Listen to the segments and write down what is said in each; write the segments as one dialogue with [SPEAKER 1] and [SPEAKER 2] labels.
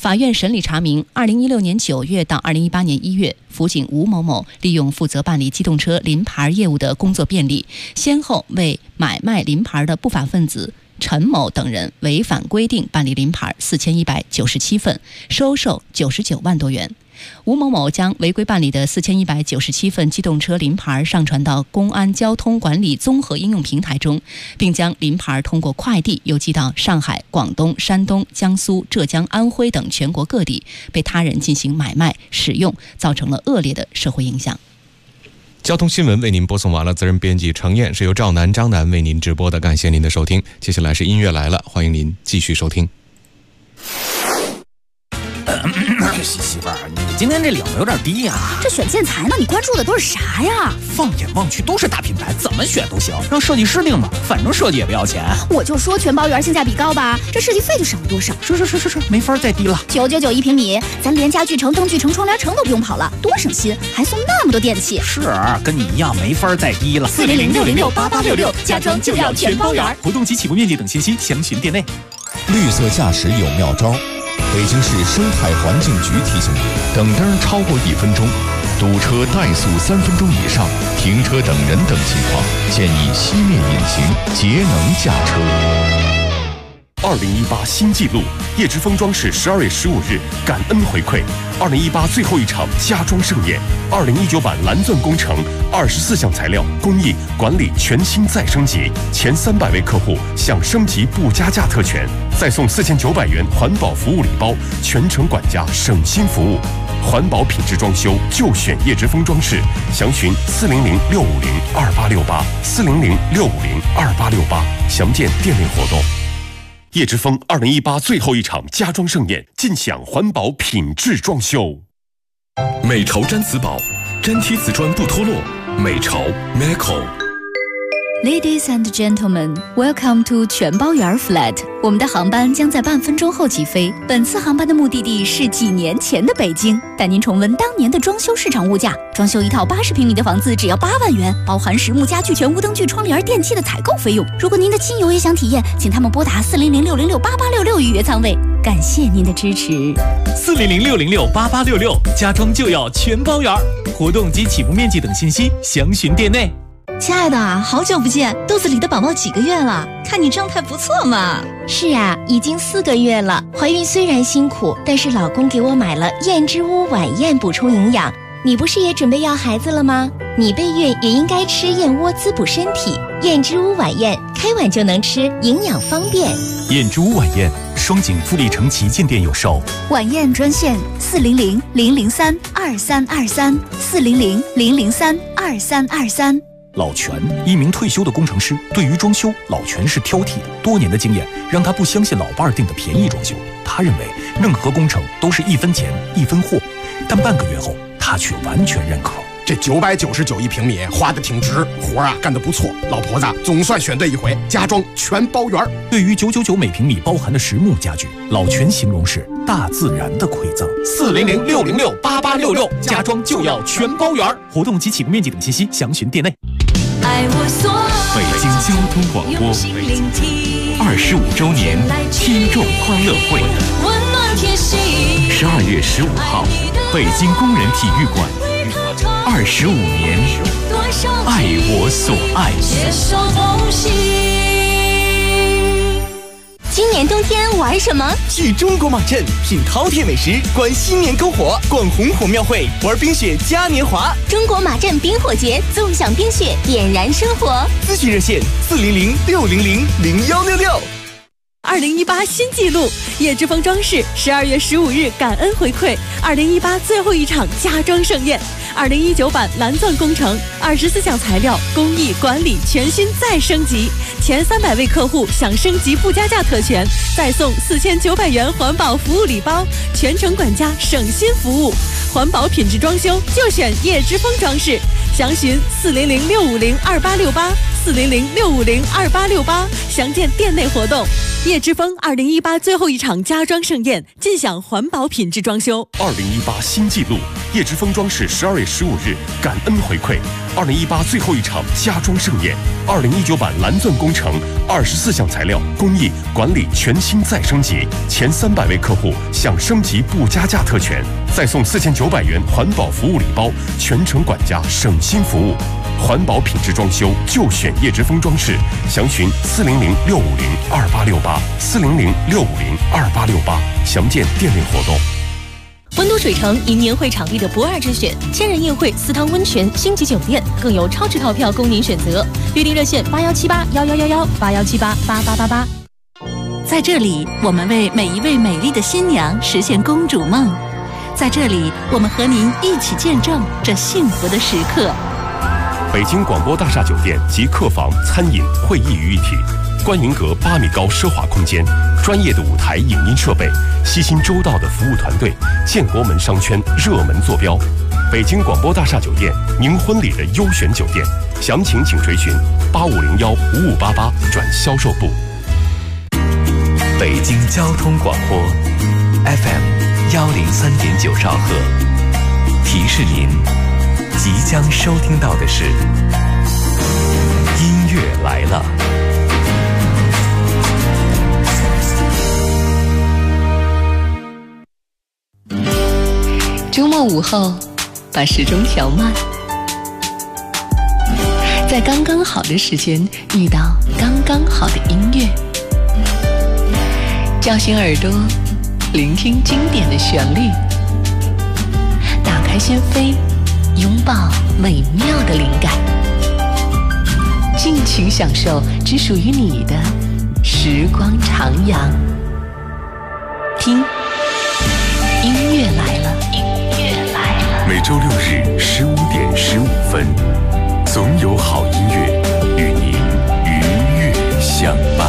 [SPEAKER 1] 法院审理查明，2016年9月到2018年1月，辅警吴某某利用负责办理机动车临牌业务的工作便利，先后为买卖临牌的不法分子陈某等人违反规定办理临牌4197份，收受99万多元。吴某某将违规办理的4197份机动车临牌上传到公安交通管理综合应用平台中，并将临牌通过快递邮寄到上海、广东、山东、江苏、浙江、安徽等全国各地，被他人进行买卖使用，造成了恶劣的社会影响。
[SPEAKER 2] 交通新闻为您播送完了，责任编辑程燕，是由赵楠、张楠为您直播的，感谢您的收听。接下来是音乐来了，欢迎您继续收听。
[SPEAKER 3] 媳妇儿，你今天这领子有点低呀。
[SPEAKER 4] 这选建材呢，你关注的都是啥呀？
[SPEAKER 3] 放眼望去都是大品牌，怎么选都行，让设计师定吧，反正设计也不要钱。
[SPEAKER 4] 我就说全包园性价比高吧，这设计费就省了多少？
[SPEAKER 3] 是，没法再低了。
[SPEAKER 4] 999一平米，咱连家具城、灯具城、窗帘城都不用跑了，多省心，还送那么多电器。
[SPEAKER 3] 是，跟你一样没法再低了。
[SPEAKER 4] 400-606-8866，家装就要全包园。
[SPEAKER 3] 活动及起步面积等信息详询店内。
[SPEAKER 5] 绿色驾驶有妙招。北京市生态环境局提醒你：等灯超过1分钟，堵车怠速3分钟以上，停车等人等情况，建议熄灭引擎，节能驾车。
[SPEAKER 6] 2018新纪录，叶之峰装饰12月15日感恩回馈2018最后一场家装盛宴，2019版蓝钻工程24项材料工艺管理全新再升级，前300位客户享升级不加价特权，再送4900元环保服务礼包，全程管家省心服务，环保品质装修就选叶之峰装饰，详询400-650-2868，400-650-2868，详见店内活动。叶之峰2018最后一场家装盛宴，尽享环保品质装修。美潮毡瓷宝，粘贴瓷砖不脱落。美潮
[SPEAKER 4] Meco。Ladies and gentlemen, welcome to 全包园 Flat。我们的航班将在半分钟后起飞。本次航班的目的地是几年前的北京，带您重温当年的装修市场物价。装修一套80平米的房子只要8万元，包含实木家具、全屋灯具、窗帘、电器的采购费用。如果您的亲友也想体验，请他们拨打400-606-8866预约舱位。感谢您的支持。
[SPEAKER 3] 400-606-8866，家装就要全包园。活动及起步面积等信息详询店内。
[SPEAKER 7] 亲爱的，好久不见，肚子里的宝宝几个月了？看你状态不错嘛。
[SPEAKER 8] 是啊，已经4个月了。怀孕虽然辛苦，但是老公给我买了燕之屋晚宴补充营养。你不是也准备要孩子了吗？你备孕也应该吃燕窝滋补身体。燕之屋晚宴，开碗就能吃，营养方便。
[SPEAKER 3] 燕之屋晚宴，双井富力城旗舰店有售。
[SPEAKER 4] 晚宴专线400-003-2323，400-003-2323。
[SPEAKER 3] 老全，一名退休的工程师，对于装修，老全是挑剔的。多年的经验让他不相信老伴儿订的便宜装修，他认为任何工程都是1分钱1分货。但半个月后，他却完全认可。
[SPEAKER 9] 这999一平米花的挺值，活啊干得不错，老婆子总算选对一回，家装全包圆。
[SPEAKER 3] 对于999每平米包含的实木家具，老全形容是大自然的馈赠。
[SPEAKER 6] 400-606-8866，家装就要全包圆。
[SPEAKER 3] 活动及起步面积等信息详询店内。
[SPEAKER 6] 北京交通广播25周年听众欢乐会，12月15号，北京工人体育馆，25年，爱我所爱。
[SPEAKER 8] 今年冬天玩什么？
[SPEAKER 10] 去中国马镇品饕餮美食，观新年篝火，逛红火庙会，玩冰雪嘉年华。
[SPEAKER 8] 中国马镇冰火节，纵享冰雪，点燃生活。
[SPEAKER 10] 咨询热线400-600-0166。
[SPEAKER 11] 2018新纪录，叶之峰装饰12月15日感恩回馈2018最后一场家装盛宴。2019版蓝钻工程24项材料工艺管理全新再升级，前300位客户享升级不加价特权，再送4900元环保服务礼包，全程管家省心服务，环保品质装修就选叶之峰装饰，详询400-650-2868 400-650-2868，详见店内活动。叶之峰2018最后一场家装盛宴，尽享环保品质装修。
[SPEAKER 6] 2018新纪录，叶之峰装饰12月15日感恩回馈2018最后一场家装盛宴，2019版蓝钻工程24项材料工艺管理全新再升级，前300位客户享升级不加价特权，再送4900元环保服务礼包，全程管家省心服务。环保品质装修就选叶之峰装饰，详询400-650-2868，400-650-2868，详见店内活动。
[SPEAKER 12] 温都水城因年会场地的不二之选，千人宴会、私汤温泉、星级酒店，更有超值套票供您选择。预订热线81781111，8178888888。
[SPEAKER 13] 在这里，我们为每一位美丽的新娘实现公主梦。在这里，我们和您一起见证这幸福的时刻。
[SPEAKER 6] 北京广播大厦酒店集客房、餐饮、会议于一体，观云阁8米高奢华空间，专业的舞台影音设备，悉心周到的服务团队，建国门商圈热门坐标。北京广播大厦酒店，您婚礼的优选酒店，详情请垂询85015588转销售部。
[SPEAKER 14] 北京交通广播 FM 103.9兆赫，提示您即将收听到的是音乐来了。
[SPEAKER 15] 周末午后，把时钟调慢，在刚刚好的时间遇到刚刚好的音乐，叫醒耳朵，聆听经典的旋律，打开心扉，拥抱美妙的灵感，尽情享受只属于你的时光徜徉。听，音乐来了，音乐来了。
[SPEAKER 5] 每周6日15:15，总有好音乐与您愉悦相伴。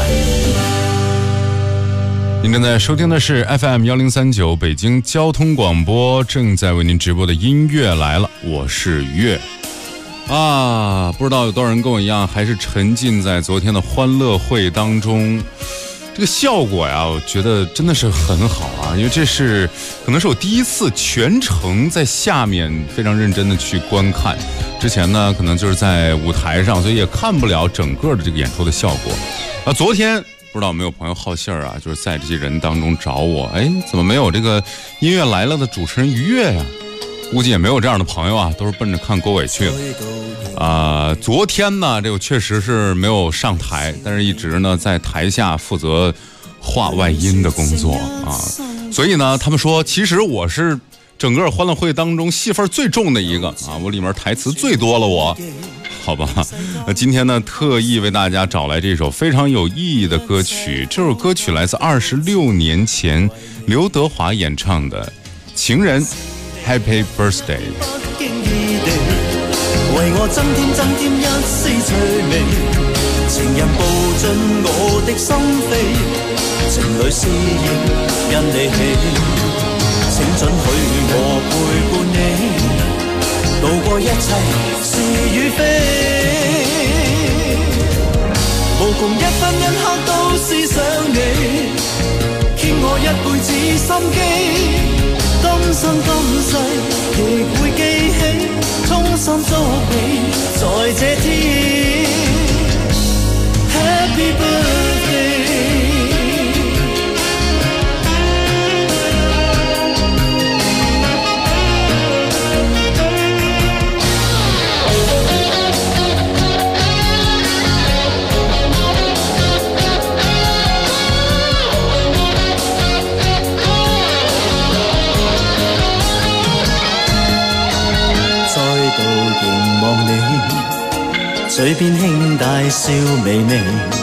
[SPEAKER 16] 您正在收听的是 FM 1039北京交通广播，正在为您直播的音乐来了，我是月啊。不知道有多少人跟我一样，还是沉浸在昨天的欢乐会当中。这个效果呀，我觉得真的是很好啊，因为这是可能是我第一次全程在下面非常认真的去观看。之前呢，可能就是在舞台上，所以也看不了整个的这个演出的效果。昨天不知道有没有朋友好信儿啊，就是在这些人当中找我，怎么没有这个音乐来了的主持人于越呀？估计也没有这样的朋友啊，都是奔着看郭伟去了。昨天呢，这个确实是没有上台，但是一直呢在台下负责画外音的工作啊。所以呢，他们说其实我是整个欢乐会当中戏份最重的一个啊，我里面台词最多了我。好吧，那今天呢，特意为大家找来这首非常有意义的歌曲。这首歌曲来自26年前刘德华演唱的《情人 Happy Birthday》。
[SPEAKER 17] 為我增添一絲趣味，情人步進我的心扉，情侶思應因你起，請准許我陪伴你，渡過一切是與非，無窮一分一刻都思想你，傾我一輩子心機，今生今世亦會記起，衷心祝你在這天 Happy Birthday。 嘴邊輕帶笑微微，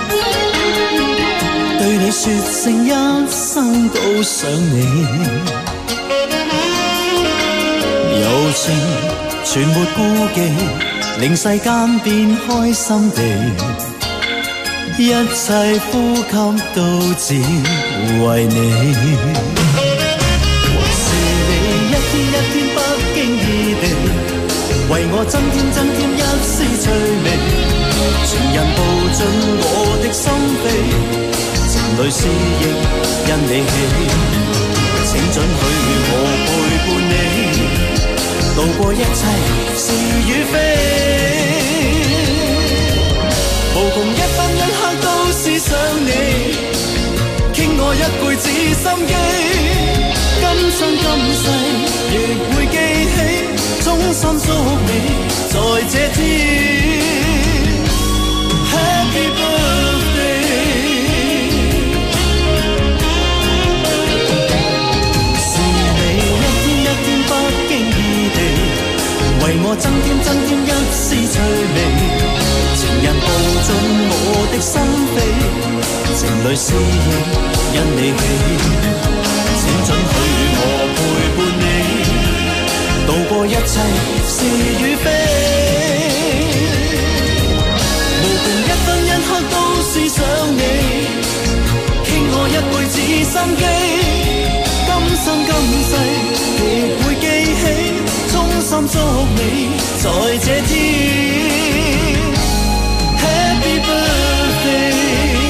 [SPEAKER 17] 對你說聲一生都想你，柔情全沒顧忌，令世間變開心地，一切呼吸都只為你。還是你一天一天不經意地為我增添一絲趣味， 情人步進我的心扉，情淚思憶因你起，請准許我陪伴你，渡過一切是與非。無窮一分一刻都思想你，傾我一輩子心機，今生今世亦會記起，衷心祝你在這天 Happy Birthday。 是你一天一天不經意地為我增添一絲趣味，情人步進我的心扉，情淚思憶因你起，請准許我陪伴你，渡過一切是與非。無窮一分一刻都思想你，傾我一輩子心機，今生今世亦會記起，衷心祝你在這天 Happy Birthday。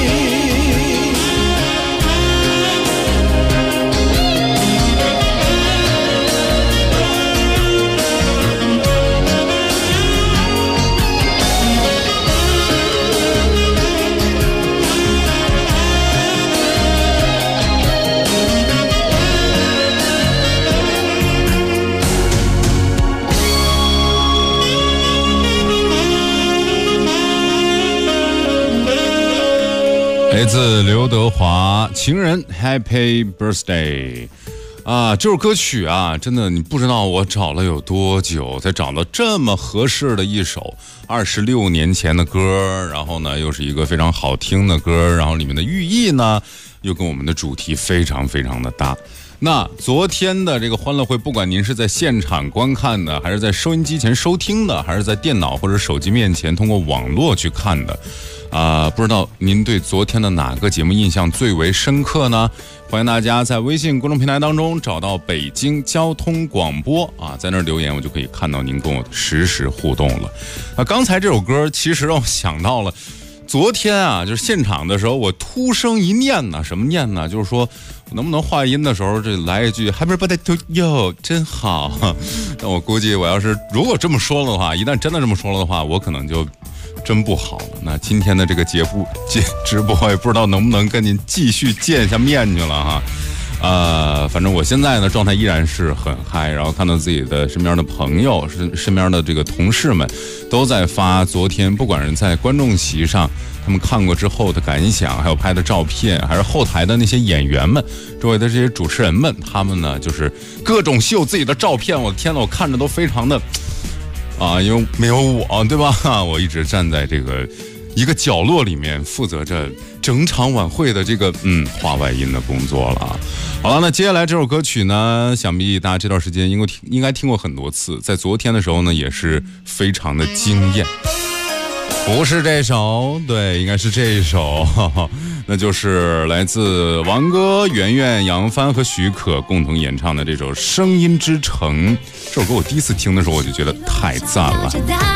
[SPEAKER 16] 来自刘德华《情人 Happy Birthday》啊，这首歌曲啊，真的你不知道我找了有多久才找到这么合适的一首26年前的歌，然后呢又是一个非常好听的歌，然后里面的寓意呢又跟我们的主题非常非常的搭。那昨天的这个欢乐会，不管您是在现场观看的，还是在收音机前收听的，还是在电脑或者手机面前通过网络去看的，不知道您对昨天的哪个节目印象最为深刻呢？欢迎大家在微信公众平台当中找到北京交通广播啊，在那儿留言，我就可以看到您跟我实时互动了。刚才这首歌其实让我想到了昨天啊，就是现场的时候，我突生一念呢，什么念呢？就是说能不能话音的时候这来一句 Happy Birthday to you， 真好。但我估计我要是如果这么说了的话，一旦真的这么说了的话，我可能就真不好了。那今天的这个直播也不知道能不能跟您继续见一下面去了哈。反正我现在呢状态依然是很嗨，然后看到自己的身边的朋友、身边的这个同事们都在发昨天，不管是在观众席上他们看过之后的感想，还有拍的照片，还是后台的那些演员们、周围的这些主持人们，他们呢就是各种秀自己的照片。我的天哪，我看着都非常的因为没有我，对吧？我一直站在这个一个角落里面，负责着整场晚会的这个话外音的工作了啊。好了，那接下来这首歌曲呢，想必大家这段时间应该听过很多次，在昨天的时候呢，也是非常的惊艳。不是这首，对，应该是这一首，那就是来自王歌、圆圆、杨帆和许可共同演唱的这首《声音之城》。这首歌我第一次听的时候，我就觉得太赞了。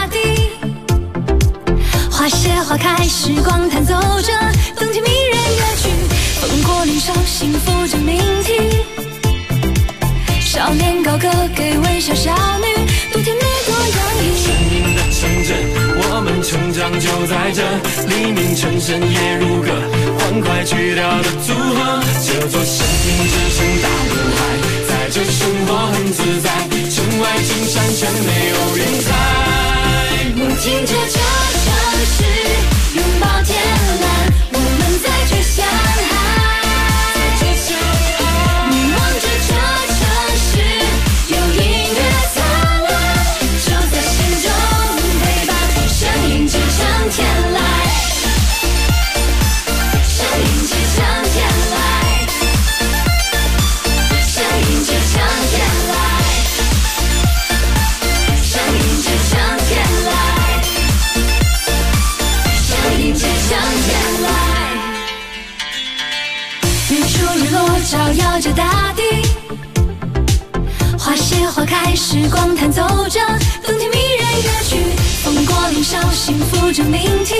[SPEAKER 18] 花谢花开，时光弹奏着动听迷人乐曲，风过林梢，幸福着铭记。少年高歌给微笑少女，多甜美多洋溢。声音的城镇，我们成长就在这，黎明晨深夜如歌，欢快曲调的组合。这座声音之城大人海，在这生活很自在，城外青山城内有人在。我听着这城市拥抱天蓝，我们在这相爱。你望着这城市有音乐灿烂，就在心中陪伴，声音之城天籁，声音之城天籁，声音之城天籁，声音之城天籁，声音之城天籁。日出日落照耀着大地，花谢花开，时光弹奏着动听迷人乐曲，风过林年少，幸福着命题。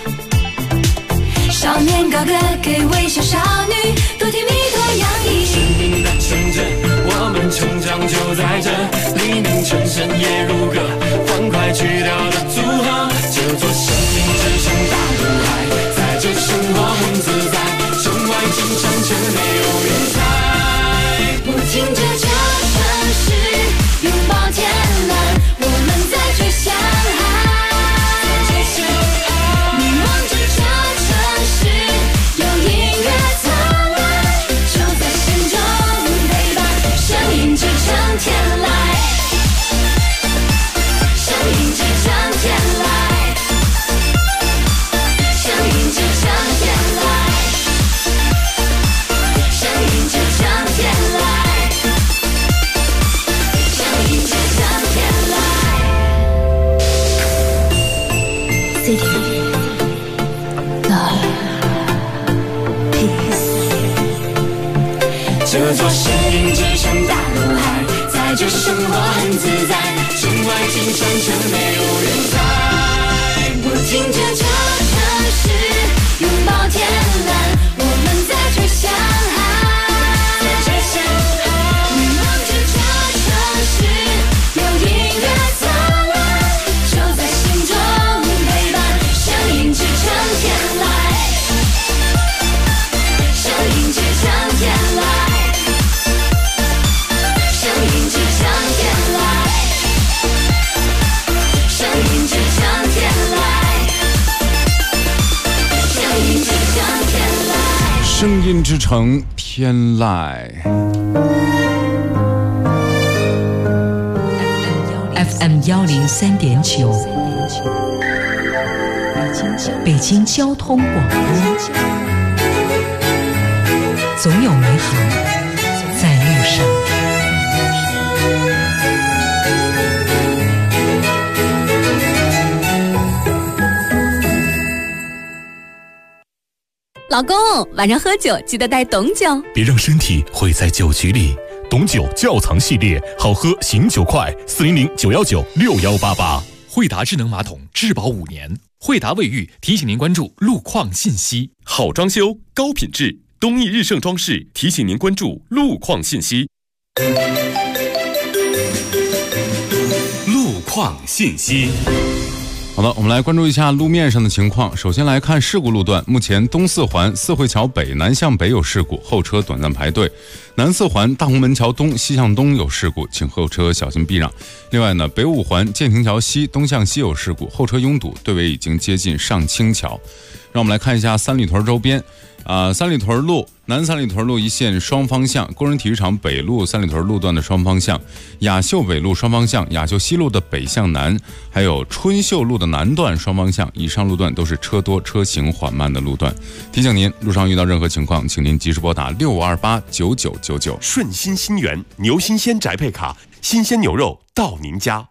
[SPEAKER 18] 少年高歌给微笑少女，多甜蜜多洋溢。生命的成真，我们成长就在这，黎明晨深夜如歌，欢快曲调的组合。这座生命之城大陆海，在这生活很自在，城外景象却没有人猜。我听着这城市拥抱天蓝，我们在追向海。天来，声音直向天来，声音直向天来，声音直向天来，声音直向天来。City, love, peace。这座声音直向大陆海。这生活很自在，城外景象却没有人猜。我听着这城市拥抱天蓝，我们在追向海，在追向海。你望着这城市有音乐灿烂，就在心中陪伴，声音直向天来，声音直向天来。
[SPEAKER 16] 声音之城天籁
[SPEAKER 19] FM 103.9北京交通广播，总有美好在路上。
[SPEAKER 11] 老公，晚上喝酒记得带董酒，
[SPEAKER 6] 别让身体毁在酒局里。董酒窖藏系列，好喝醒酒快，400-919-6188。
[SPEAKER 20] 惠达智能马桶质保5年。惠达卫浴提醒您关注路况信息。
[SPEAKER 6] 好装修，高品质，东义日盛装饰提醒您关注路况信息。路况信息。
[SPEAKER 16] 好的，我们来关注一下路面上的情况。首先来看事故路段，目前东四环四惠桥北南向北有事故，后车短暂排队；南四环大红门桥东西向东有事故，请后车小心避让。另外呢，北五环建亭桥西东向西有事故，后车拥堵，队尾已经接近上清桥。让我们来看一下三里屯周边。三里屯路南三里屯路一线双方向，工人体育场北路三里屯路段的双方向，雅秀北路双方向，雅秀西路的北向南，还有春秀路的南段双方向，以上路段都是车多车行缓慢的路段。提醒您，路上遇到任何情况，请您及时拨打65289999。
[SPEAKER 6] 顺心新源牛新鲜宅配卡，新鲜牛肉到您家。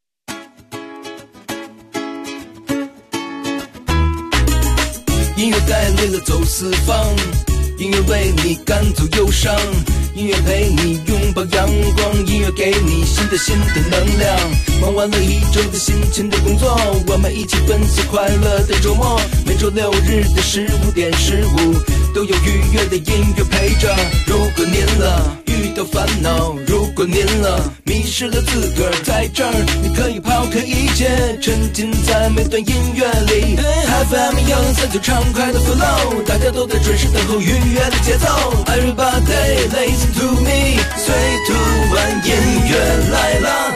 [SPEAKER 17] 音乐带领了走四方，音乐为你赶走忧伤，音乐陪你拥抱阳光，音乐给你新的能量。忙完了一周的辛勤的工作，我们一起奔赴快乐的周末。每周6日的15点15，都有愉悦的音乐陪着。如果您遇到烦恼，如果您迷失了自个儿，在这儿你可以抛开一切，沉浸在每段音乐里。FM 103就畅快的 flow， 大家都在准时等候愉悦的节奏。Everybody listen to me， 随突然音乐来了。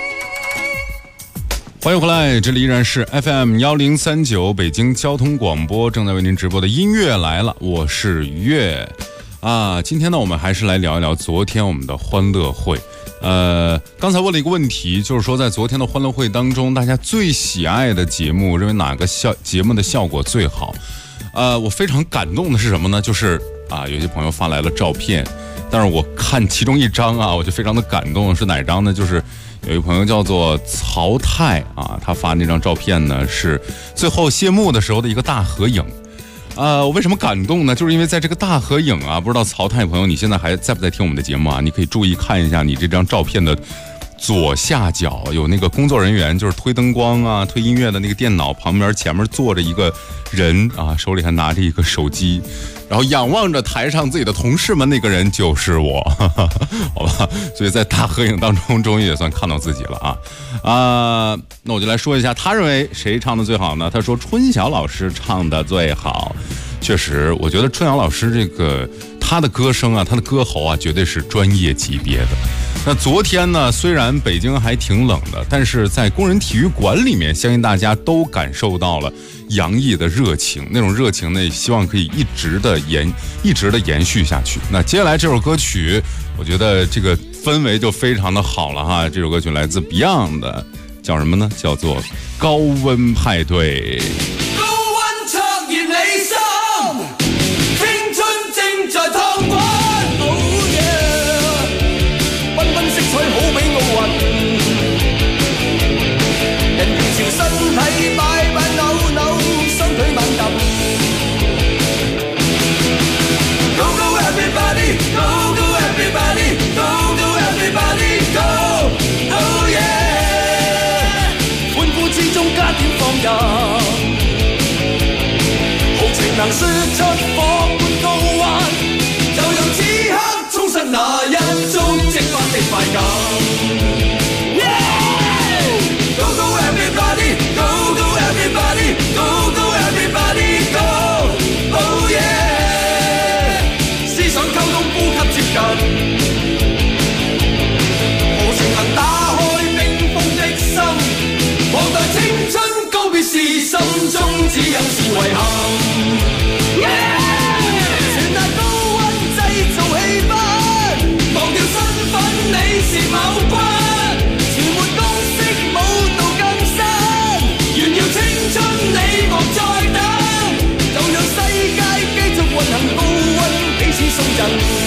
[SPEAKER 16] 欢迎回来，这里依然是 FM 1039北京交通广播，正在为您直播的音乐来了，我是月今天呢，我们还是来聊一聊昨天我们的欢乐会。刚才问了一个问题，就是说在昨天的欢乐会当中，大家最喜爱的节目，认为哪个节目的效果最好？我非常感动的是什么呢？就是有些朋友发来了照片，但是我看其中一张我就非常的感动，是哪张呢？就是有一个朋友叫做曹太他发那张照片呢，是最后谢幕的时候的一个大合影。我为什么感动呢？就是因为在这个大合影不知道曹太朋友你现在还在不在听我们的节目你可以注意看一下你这张照片的左下角有那个工作人员，就是推灯光啊、推音乐的那个电脑旁边，前面坐着一个人啊，手里还拿着一个手机，然后仰望着台上自己的同事们，那个人就是我，好吧？所以在大合影当中，终于也算看到自己了啊！那我就来说一下，他认为谁唱的最好呢？他说春晓老师唱的最好。确实，我觉得春晓老师这个他的歌声啊，他的歌喉啊，绝对是专业级别的。那昨天呢，虽然北京还挺冷的，但是在工人体育馆里面，相信大家都感受到了洋溢的热情，那种热情呢，希望可以一直的延续下去。那接下来这首歌曲，我觉得这个氛围就非常的好了哈。这首歌曲来自 Beyond 的，叫什么呢？叫做《高温派对》。
[SPEAKER 17] 能說出火般高溫，就讓此刻衝上那一種即發的快感。Go go everybody, go go everybody, go go everybody, go, oh yeah！ 思想溝通，呼吸接近，無情能打開冰封的心，望待青春告別時，心中只有是遺憾。全大高溫製造氣氛，忘掉身份你是某君，全沒公式舞蹈更新，炫耀青春你莫再等，就讓世界繼續運行高溫彼此送贈。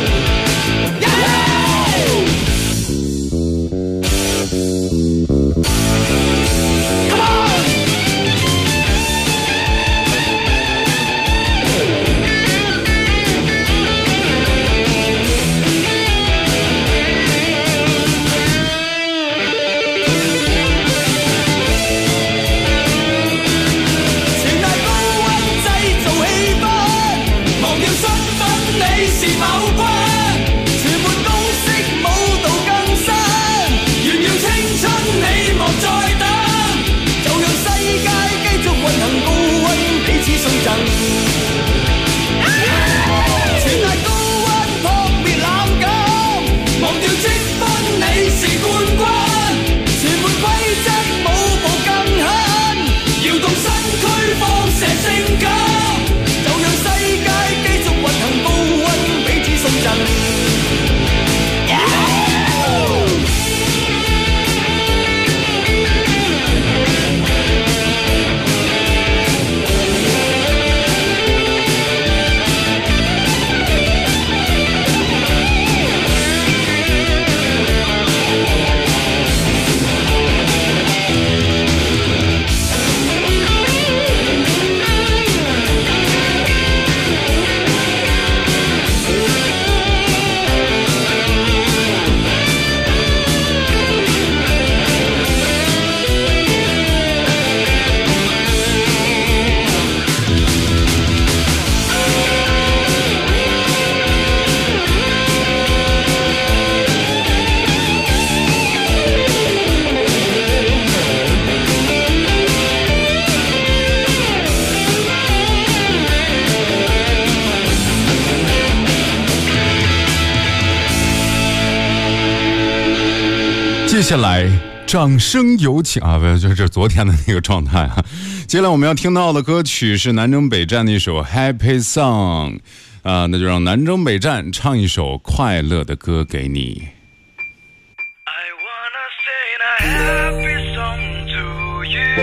[SPEAKER 17] 接下来掌声有请啊！不，就是昨天的那个状态啊。接下来我们要听到的歌曲是南征北战的一首 Happy Song 啊，那就让南征北战唱一首快乐的歌给你。I wanna sing a happy song to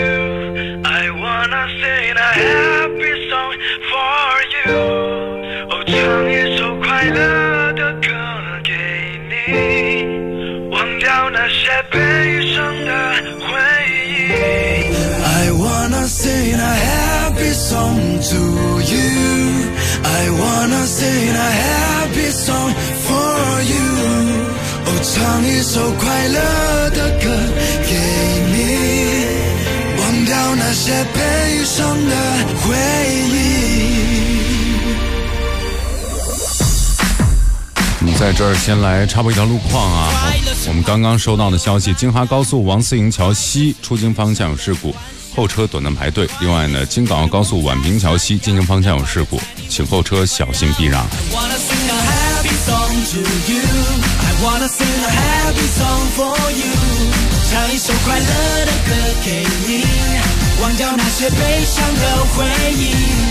[SPEAKER 17] you. I wanna sing a happy song for you. 哦，唱一首快乐的歌给你，忘掉那些悲伤的回忆。I wanna sing a happy song to you. I wanna sing a happy song for you. 哦，
[SPEAKER 21] 唱一首快乐的歌给你，忘掉那些悲伤的回忆。
[SPEAKER 16] 我们在这儿先来插播一条路况啊，我们刚刚收到的消息，京哈高速王思营桥西出京方向有事故，后车短暂排队。另外呢，京港澳高速宛平桥西进京方向有事故，请后车小心避让。
[SPEAKER 21] 唱一首快乐的歌给你，忘掉那些悲伤的回忆。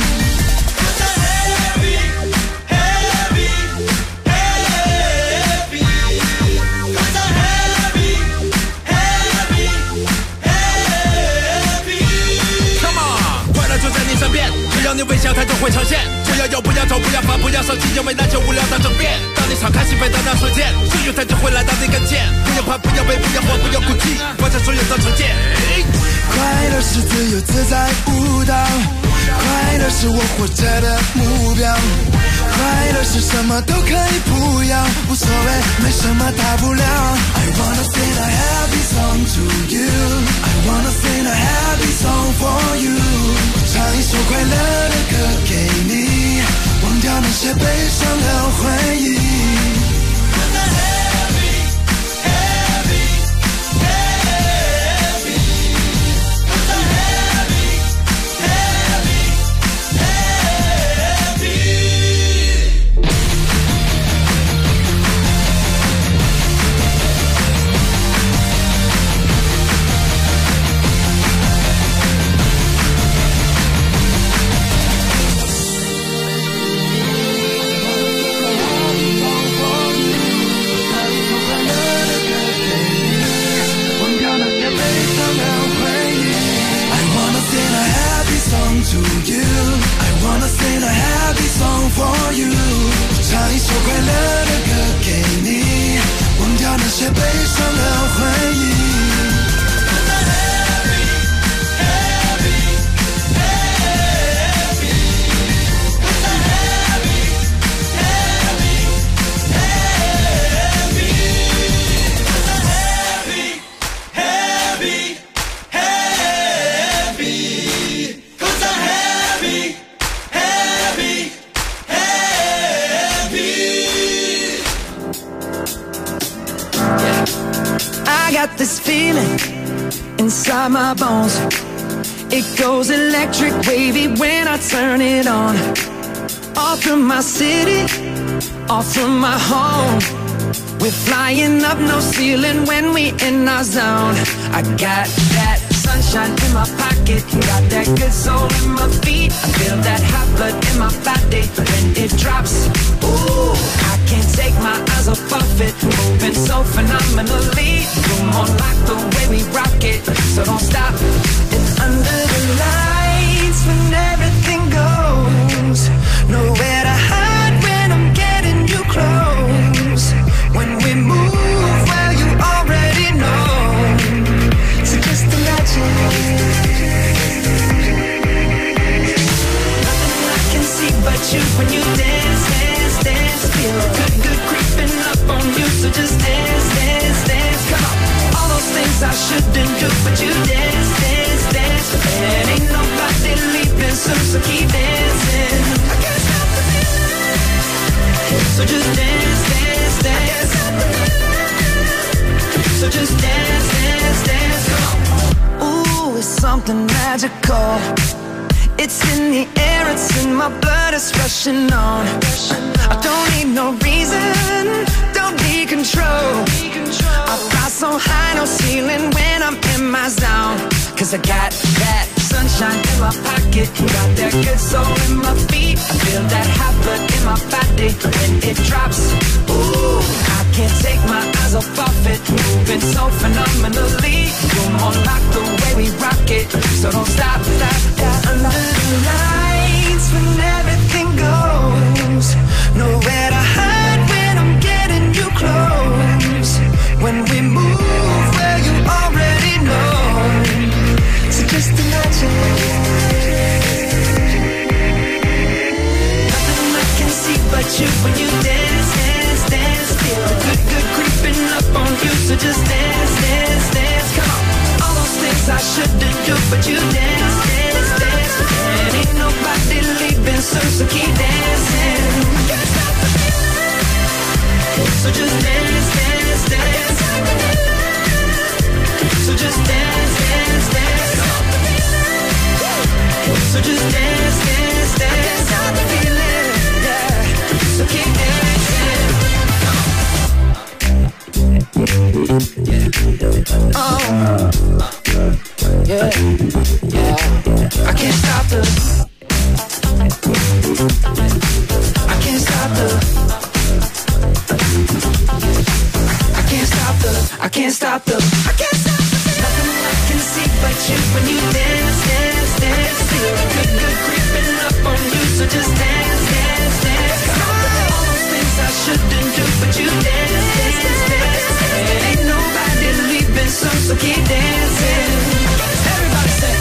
[SPEAKER 22] 只要你微笑，它就会呈现。不要忧，不要愁，不要烦，不要生气，因为那就无聊的争辩。当你敞开心扉的那瞬间，幸运它就会来到你跟前。不要怕，不要悲，不要慌，不要哭泣，放下所有的成见。
[SPEAKER 21] 快乐是自由自在舞蹈，快乐是我活着的目标，快乐是什么都可以不要，无所谓，没什么大不了。I wanna sing a happy song to you, I wanna sing a happy song for you。唱一首快乐的歌给你，忘掉那些悲伤的回忆。 This feeling inside my bones, it goes electric wavy when I turn it on. Off from my city, off from my home, we're flying up no ceiling when we in our zone. I got that sunshine in my pocket, got that good soul in my feet. I feel that hot blood in my body when it drops. Ooh, I can't take my eyes off it, moving so phenomenally. You're more like the way we rock it, so don't stop. And under the lights when everything goes, nowhere to hide when I'm getting you close. When we move, well you already know, so just imagine. Nothing I can see but you when you dance, dance, dance. Feel good, good creeping up on you, so just dance, dance, dance. Come on, all those things I shouldn't do, but you dance, dance, dance. And ain't nobody leaving soon, so keep dancing. I can't stop the feeling, so just dance, dance, dance. So just dance, dance, dance. Come on. Ooh, it's something magical. It's in the air, it's in my blood, it's rushing on. I don't need no reason, don't need control. I fly so high, no ceiling when I'm in my zone. Cause I got that sunshine in my pocket, got that good soul in my feet. I feel that hot blood in my body when it drops. Ooh, I can't take my eyes off it, moving so phenomenally. You're more like the way we rock it, so don't stop, stop, stop. Under the lights when everything goes, nowhere to hide when I'm getting you close. When we move, well you already know, so just imagine. Nothing I can see but you when you dance, dance, dance. Feel the good, good creeping up but you dance, dance, dance. And ain't nobody leaving, so keep dancing. Can't stop the feeling. So just dance, dance, dance. So just dance, dance, dance. So just dance, dance, dance. Stop the feeling, yeah. So keep dancing. Oh, yeah, yeah. I can't stop the. I can't stop the. I can't stop the. I can't stop the. I can't stop the. Nothing I can see but you when you dance, dance, dance. Feel good, good creeping up on you, so just dance, dance, dance. All those things I shouldn't do, but you dance, dance, dance. Ain't nobody leaving, so keep dancing. Everybody say.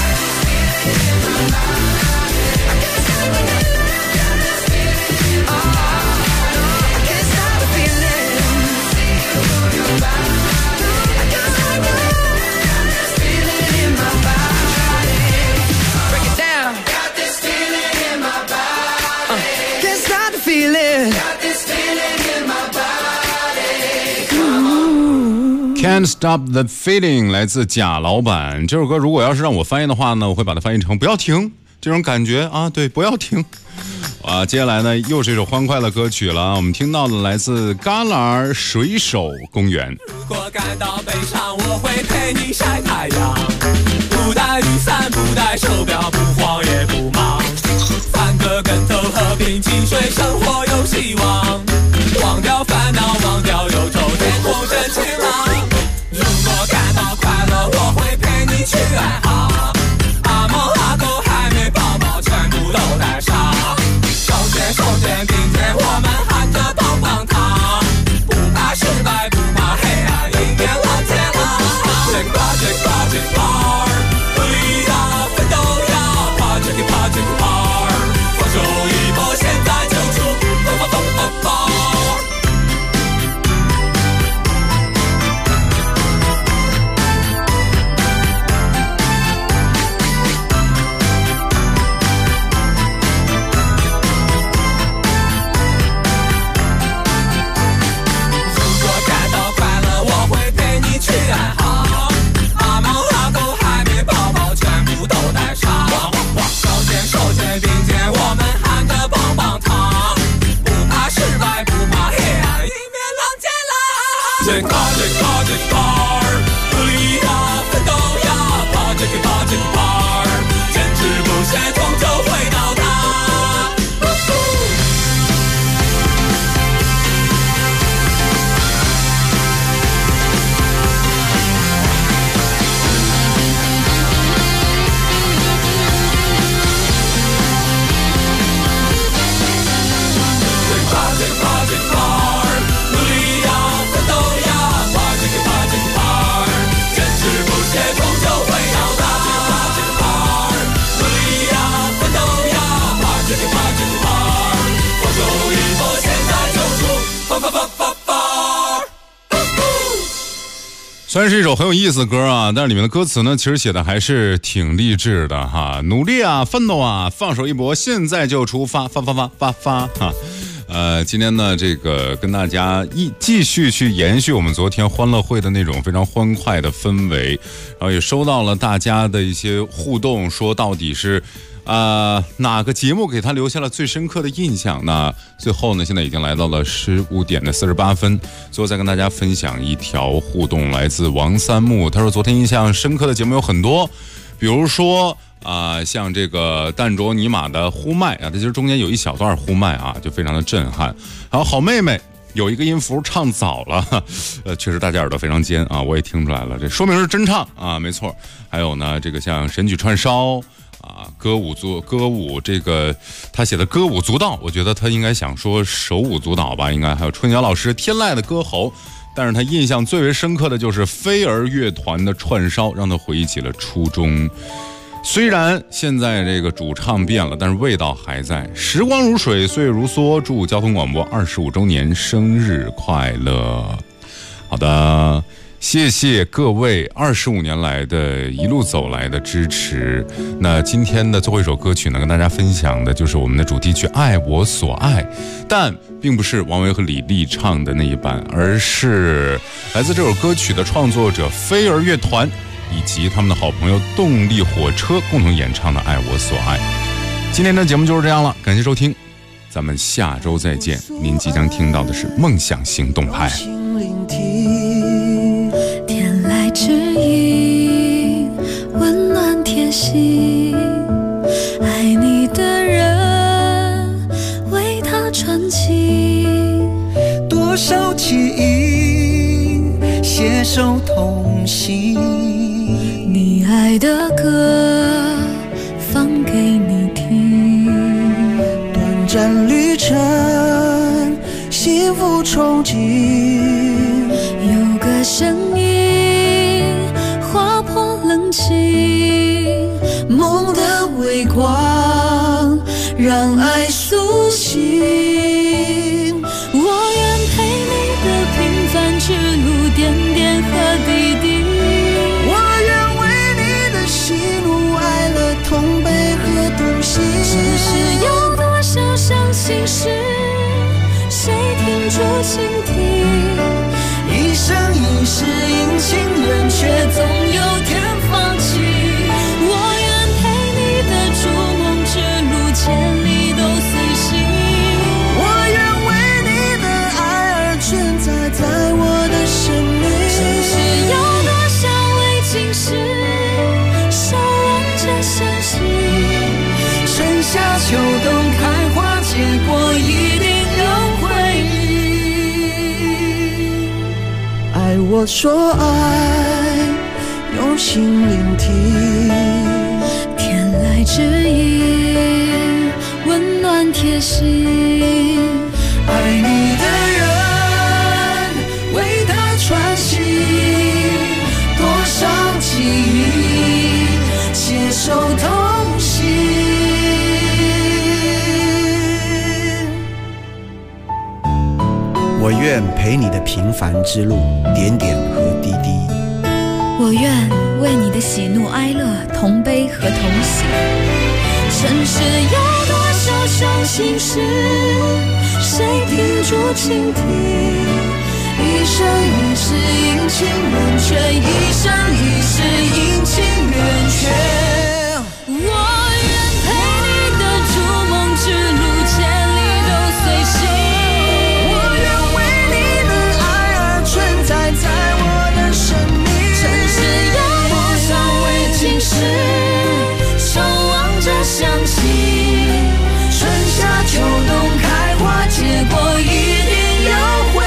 [SPEAKER 16] Can't Stop the Feeling 来自贾老板。这首歌如果要是让我翻译的话呢，我会把它翻译成不要停，这种感觉啊，对，不要停啊。接下来呢又是一首欢快的歌曲了，我们听到的来自旮旯水手公园。
[SPEAKER 1] 如果感到悲伤，我会陪你晒太阳，不带雨伞，不带手表，不慌也不忙，翻个跟头，和平静水，生活有希望，忘掉烦恼，忘掉忧愁，天空真晴朗。如果感到快乐，我会陪你去爱好，阿猫阿狗还没抱抱，全部都带上，手牵手肩并肩，我们喊着棒棒糖，不怕失败，不怕黑暗，迎面蓝天蓝。这挂这挂这块儿，努力呀，奋斗呀，爬这个爬这个块儿，放手一搏，现在就出，蹦蹦蹦蹦蹦。这卡这块儿，努力呀，奋斗呀，爬这个块儿，坚持不懈，终究会到达。这块儿，努力呀，奋斗呀，爬这个块儿，坚持不懈，终究会到达。这块儿，努力呀，奋斗呀，爬这个块儿，放手一搏，现在就出，
[SPEAKER 16] 虽然是一首很有意思的歌啊，但是里面的歌词呢，其实写的还是挺励志的哈。努力啊，奋斗啊，放手一搏，现在就出发，发哈。今天呢，这个跟大家继续去延续我们昨天欢乐会的那种非常欢快的氛围，然后也收到了大家的一些互动，说到底是哪个节目给他留下了最深刻的印象？那最后呢，现在已经来到了15点的48分，最后再跟大家分享一条互动，来自王三木，他说昨天印象深刻的节目有很多，比如说像这个淡卓尼玛的呼麦啊，它其实中间有一小段呼麦啊，就非常的震撼。还有好妹妹有一个音符唱早了，确实大家耳朵非常尖啊，我也听出来了，这说明是真唱啊，没错。还有呢，这个像神曲串烧啊，歌舞这个他写的歌舞足蹈，我觉得他应该想说手舞足蹈吧，应该。还有春瑶老师天籁的歌喉，但是他印象最为深刻的就是飞儿乐团的串烧，让他回忆起了初中。虽然现在这个主唱变了，但是味道还在。时光如水，岁月如梭，祝交通广播25周年生日快乐。好的， 谢谢各位25年来的一路走来的支持。那今天的最后一首歌曲呢，跟大家分享的就是我们的主题曲《爱我所爱》，但并不是王维和李丽唱的那一版，而是来自这首歌曲的创作者飞儿乐团以及他们的好朋友动力火车共同演唱的《爱我所爱》。今天的节目就是这样了，感谢收听，咱们下周再见。您即将听到的是梦想行动派。
[SPEAKER 18] 天籁之音，温暖贴心，爱你的人为他传情，
[SPEAKER 21] 多少记忆携手同行，
[SPEAKER 18] 你爱的歌放给你听，
[SPEAKER 21] 短暂旅程幸福憧憬，
[SPEAKER 18] 有个声音划破冷清，梦的微光让爱苏醒，我愿陪你的平凡之路点点和滴滴，
[SPEAKER 21] 我愿为你的喜怒哀乐同悲和同行，
[SPEAKER 18] 世事有多少伤心事，谁听住倾听，
[SPEAKER 21] 一生一世阴晴圆缺，总有天放弃，
[SPEAKER 18] 我愿陪你的逐梦之路千里都随行，
[SPEAKER 21] 我愿为你的爱而存在在我的生命，
[SPEAKER 18] 世事有多少未尽事，守望着相信，
[SPEAKER 21] 春夏秋冬开花结果一定有回忆，爱我所爱，用心聆听，
[SPEAKER 18] 天籁之音，温暖贴心，
[SPEAKER 21] 爱你的人为他传情，多少记忆携手同行，
[SPEAKER 2] 我愿陪你的平凡之路点点和滴滴，
[SPEAKER 18] 我愿为你的喜怒哀乐同悲和同喜，尘世有多少伤心事，谁听住倾听，一生一世阴晴圆缺，一生一世阴晴圆缺，我愿陪你的逐梦之路千里都随行，
[SPEAKER 21] 我愿为你的爱而存在在我的生命，
[SPEAKER 18] 尘世有多少未尽事，守望着相信，
[SPEAKER 21] 春夏秋冬开花结果一定有回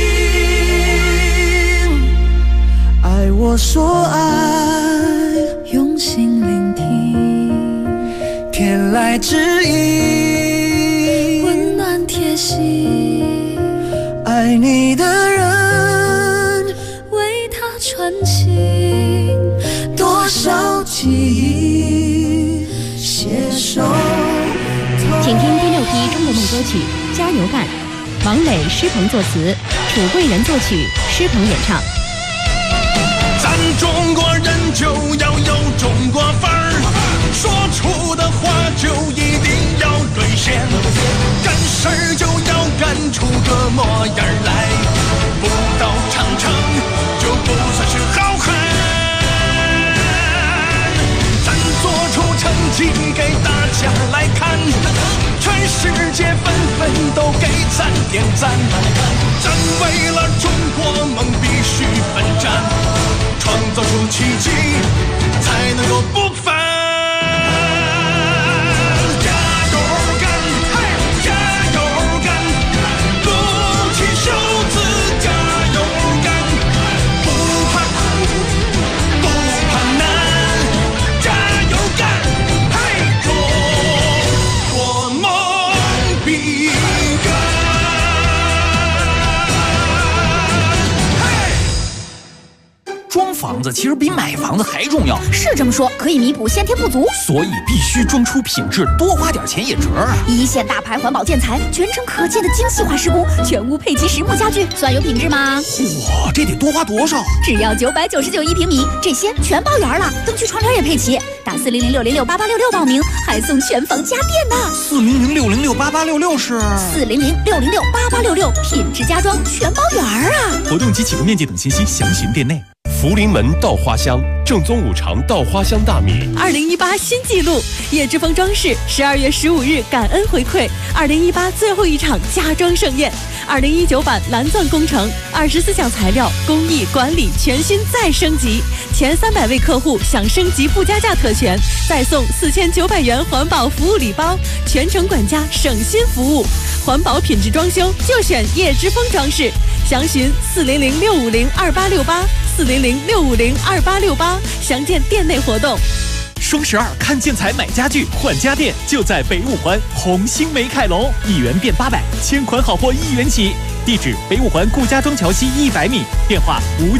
[SPEAKER 21] 应，爱我所爱，
[SPEAKER 18] 用心聆听，
[SPEAKER 21] 天籁之音，
[SPEAKER 18] 温暖贴心，
[SPEAKER 21] 爱你的人
[SPEAKER 18] 为他传情，
[SPEAKER 21] 多少记忆携手同
[SPEAKER 12] 请听第6批中国梦歌曲《加油干》，王磊、施鹏作词，楚贵人作曲，施鹏演唱。
[SPEAKER 22] 咱中国人就要有中国范儿，说出的话就一定要兑现，干事儿就要干出个模样来，不到长城就不算是好汉，咱做出成绩给大家来看，全世界纷纷都给咱点赞，咱为了中国梦必须奋战，创造出奇迹才能够不凡，加油干，嘿，加油干，鼓起袖子加油干，不怕苦，不怕难，加油干，嘿，中国梦必干。
[SPEAKER 3] 装房子其实比买房子还重要。
[SPEAKER 4] 是这么说，可以弥补先天不足，
[SPEAKER 3] 所以必须装出品质，多花点钱也值啊！
[SPEAKER 4] 一线大牌环保建材，全程可见的精细化施工，全屋配齐实木家具，算有品质吗？
[SPEAKER 3] 哇，这得多花多少？
[SPEAKER 4] 只要999一平米，这些全包圆了，灯具窗帘也配齐。打400-606-8866报名，还送全房家电呢。
[SPEAKER 3] 400-606-8866是
[SPEAKER 4] 400-606-8866，品质家装全包圆啊！
[SPEAKER 3] 活动及启动面积等信息详询店内。
[SPEAKER 6] 福临门稻花香，正宗五常稻花香大米。
[SPEAKER 11] 2018新纪录，叶之峰装饰12月15日感恩回馈2018最后一场家装盛宴。2019版蓝钻工程24项材料工艺管理全新再升级，前300位客户享升级不加价特权，再送4900元环保服务礼包，全程管家省心服务，环保品质装修就选叶之峰装饰。详询400-650-2868，400-650-2868，详见店内活动。
[SPEAKER 20] 双12看建材买家具换家电，就在北五环红星美凯龙，1元变800，千款好货1元起。地址：北五环顾家庄桥西100米，电话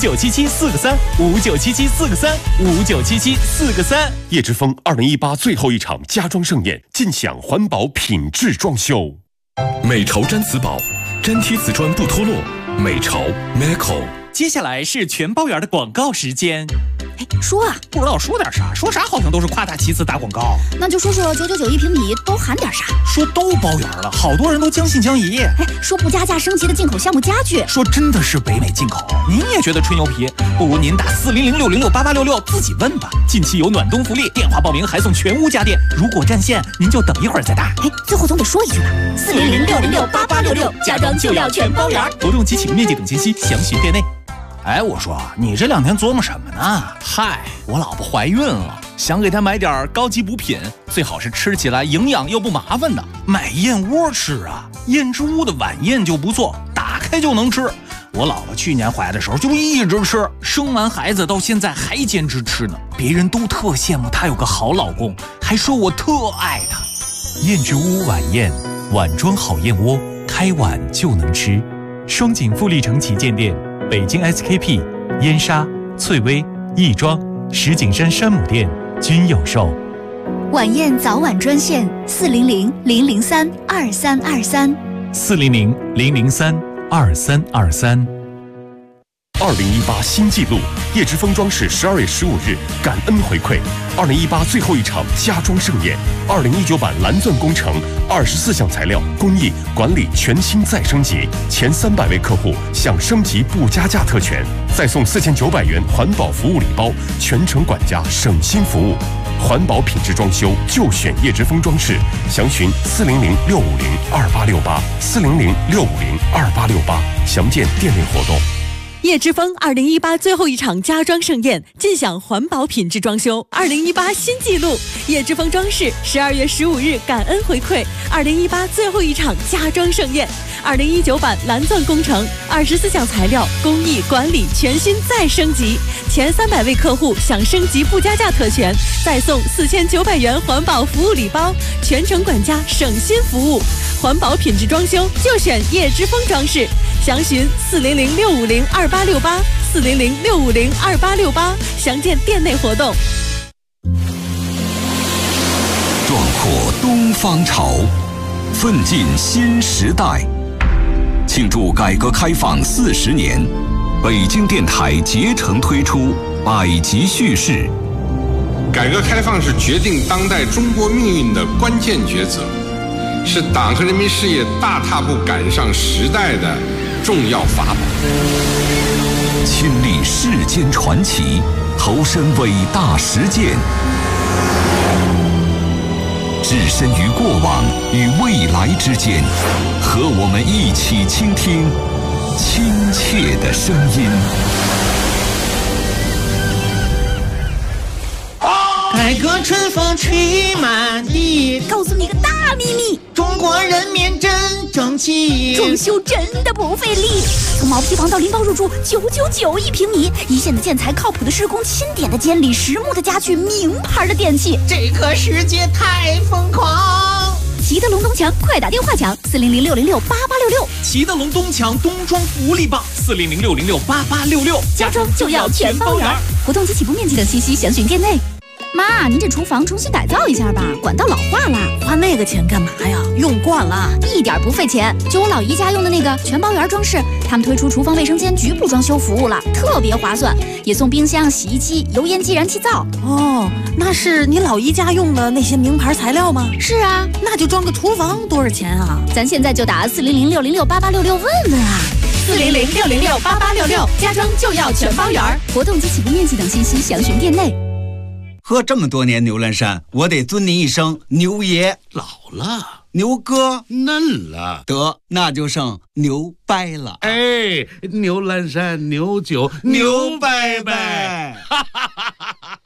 [SPEAKER 20] 5977-4个3，5977-4个3，5977-4个3。
[SPEAKER 6] 叶之峰2018最后一场家装盛宴，尽享环保品质装修。
[SPEAKER 5] 美潮毡瓷宝，粘贴瓷砖不脱落。美潮 Meco。
[SPEAKER 20] 接下来是全包圆的广告时间。
[SPEAKER 4] 说啊，
[SPEAKER 3] 不知道说点啥，说啥好像都是夸大其词打广告。
[SPEAKER 4] 那就说999一平米都含点啥？
[SPEAKER 3] 说都包圆了，好多人都将信将疑。
[SPEAKER 4] 说不加价升级的进口项目家具，
[SPEAKER 3] 说真的是北美进口。您也觉得吹牛皮？不如您打400-606-8866自己问吧。
[SPEAKER 20] 近期有暖冬福利，电话报名还送全屋家电。如果占线，您就等一会儿再打。
[SPEAKER 4] 最后总得说一句吧，400-606-8866，家装就要全包圆。
[SPEAKER 20] 活动及启动面积等信息详询店内。
[SPEAKER 3] 我说你这2天琢磨什么呢？
[SPEAKER 20] 嗨，我老婆怀孕了，想给她买点高级补品，最好是吃起来营养又不麻烦的。
[SPEAKER 3] 买燕窝吃啊，燕之屋的晚宴就不错，打开就能吃。我老婆去年怀的时候就一直吃，生完孩子到现在还坚持吃呢。别人都特羡慕她有个好老公，还说我特爱她。
[SPEAKER 20] 燕之屋晚宴，碗装好燕窝，开碗就能吃。双井富力城旗舰店。北京 SKP、燕莎、翠微、亦庄、石景山山姆店均有售。
[SPEAKER 4] 晚宴早晚专线400-003-2323。
[SPEAKER 20] 400-003-2323。
[SPEAKER 6] 2018新纪录，叶之峰装饰12月15日感恩回馈2018最后一场家装盛宴。2019版蓝钻工程24项材料工艺管理全新再升级，前300位客户享升级不加价特权，再送4900元环保服务礼包，全程管家省心服务。环保品质装修就选叶之峰装饰，详询400-650-2868，400-650-2868，详见店内活动。
[SPEAKER 11] 叶之峰2018最后一场家装盛宴，尽享环保品质装修。2018新纪录，叶之峰装饰12月15日感恩回馈2018最后一场家装盛宴。2019版蓝钻工程24项材料工艺管理全新再升级，前300位客户享升级不加价特权，再送4900元环保服务礼包，全程管家省心服务。环保品质装修就选叶之峰装饰，详询400-650-2868，400-650-2868，详见店内活动。
[SPEAKER 5] 壮阔东方潮，奋进新时代。庆祝改革开放40年，北京电台竭诚推出百集叙事。
[SPEAKER 7] 改革开放是决定当代中国命运的关键抉择，是党和人民事业大踏步赶上时代的重要法宝。
[SPEAKER 5] 亲历世间传奇，投身伟大实践，置身于过往与未来之间，和我们一起倾听亲切的声音。
[SPEAKER 23] 改革春风吹满地，
[SPEAKER 4] 告诉你个大秘密，
[SPEAKER 23] 中国人民真争气，
[SPEAKER 4] 装修真的不费力。从毛坯房到拎包入住，999一平米，一线的建材，靠谱的施工，钦点的监理，实木的家具，名牌的电器。
[SPEAKER 23] 这个世界太疯狂，
[SPEAKER 4] 齐德龙东强，快打电话抢400-606-8866。
[SPEAKER 8] 齐德龙东强冬装福利棒400-606-8866，
[SPEAKER 4] 家装就要全包圆。活动及起步面积等信息详询店内。妈，您这厨房重新改造一下吧，管道老化了。
[SPEAKER 9] 花那个钱干嘛呀？用惯了，
[SPEAKER 4] 一点不费钱。就我老姨家用的那个全包圆装饰，他们推出厨房卫生间局部装修服务了，特别划算，也送冰箱、洗衣机、油烟机、燃气灶。
[SPEAKER 9] 哦，那是你老姨家用的那些名牌材料吗？
[SPEAKER 4] 是啊，
[SPEAKER 9] 那就装个厨房多少钱啊？
[SPEAKER 4] 咱现在就打400-606-8866问问啊。
[SPEAKER 11] 400-606-8866，家装就要全包圆。
[SPEAKER 4] 活动及起步面积等信息详询店内。
[SPEAKER 10] 喝这么多年牛栏山，我得尊您一声牛爷。
[SPEAKER 24] 老了，
[SPEAKER 10] 牛哥
[SPEAKER 24] 嫩了，
[SPEAKER 10] 得那就剩牛掰了。
[SPEAKER 24] 哎，牛栏山牛酒牛掰掰，哈哈哈哈哈。